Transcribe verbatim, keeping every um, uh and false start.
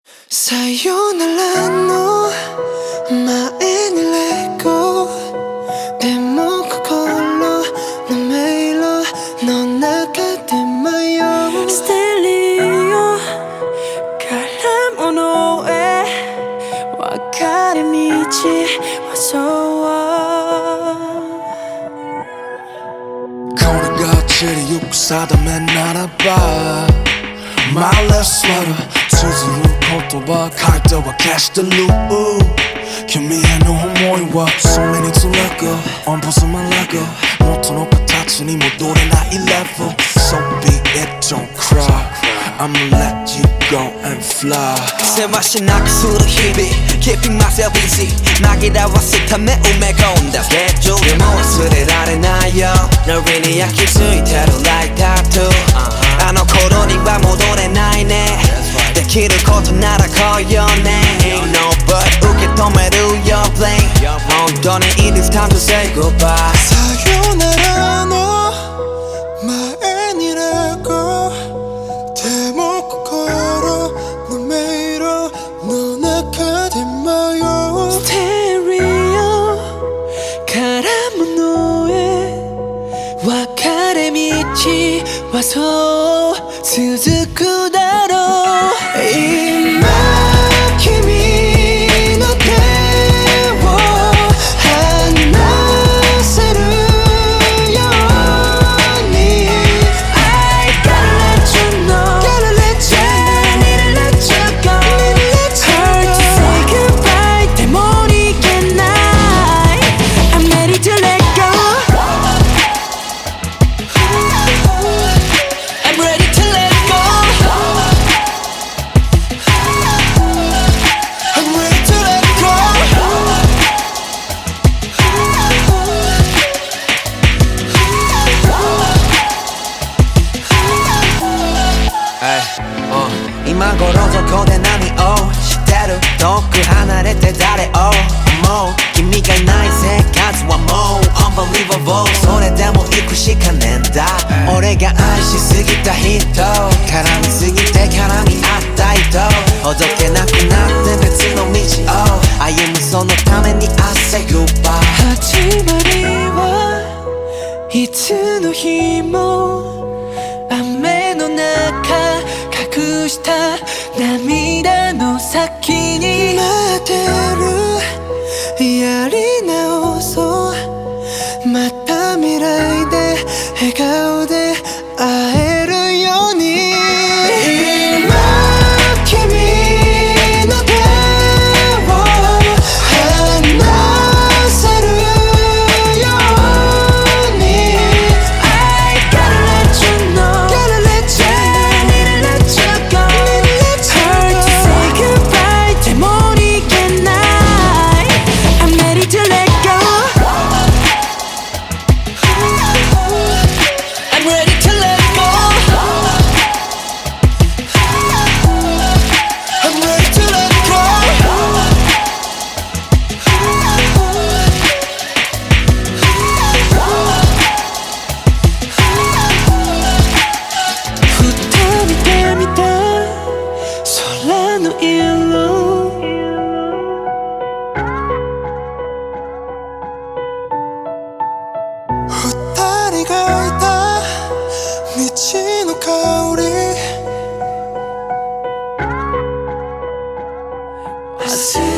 さよならの前にレゴでも心の迷路の中で迷うステレオから物へ分かれ道はそうこれが地理よく定めならばMy last sweater綴る言葉書いては消してる君への思いはそれにつらくオンポスマラグ元の形に戻れない level So be it, don't cry I'ma let you go and fly せわしなくする日々 Keeping myself easy 紛らわすため埋め込んだスケジュールも忘れられないよノリに焼き付いてる like tattoo あの頃には戻れないねできることなら来いよね Ain't no but 受け止める your blame 本当に it is time to say goodbye さよならの前にレゴでも心の迷路の中で迷うステレオから物へ分かれ道はそう続くだろう今君の手を離せるように I gotta let you know Gotta let you know Need to let you go Hard to say goodbye でも逃げない I'm ready to let go I'm ready to let go I'm ready to let go Hey, uh, 今頃どこで何をしてる遠く離れて誰を思う君がいない生活はもう Unbelievable それでも行くしかねえんだ俺が愛しすぎた人絡みすぎて絡み合った人ほどけなくなって別の道を歩むそのために I say goodbye 始まりはいつの日も雨の中隠した涙の先に待ってるやり直そうまた未来で笑顔で会えるように今君の手を離せるように I gotta let you know Gotta let you know Need to let you go Hard to say goodbye でも逃げない I'm ready to let go I'm ready to let go I'm ready to let goふたりで見た空の色二人がいた道の香り忘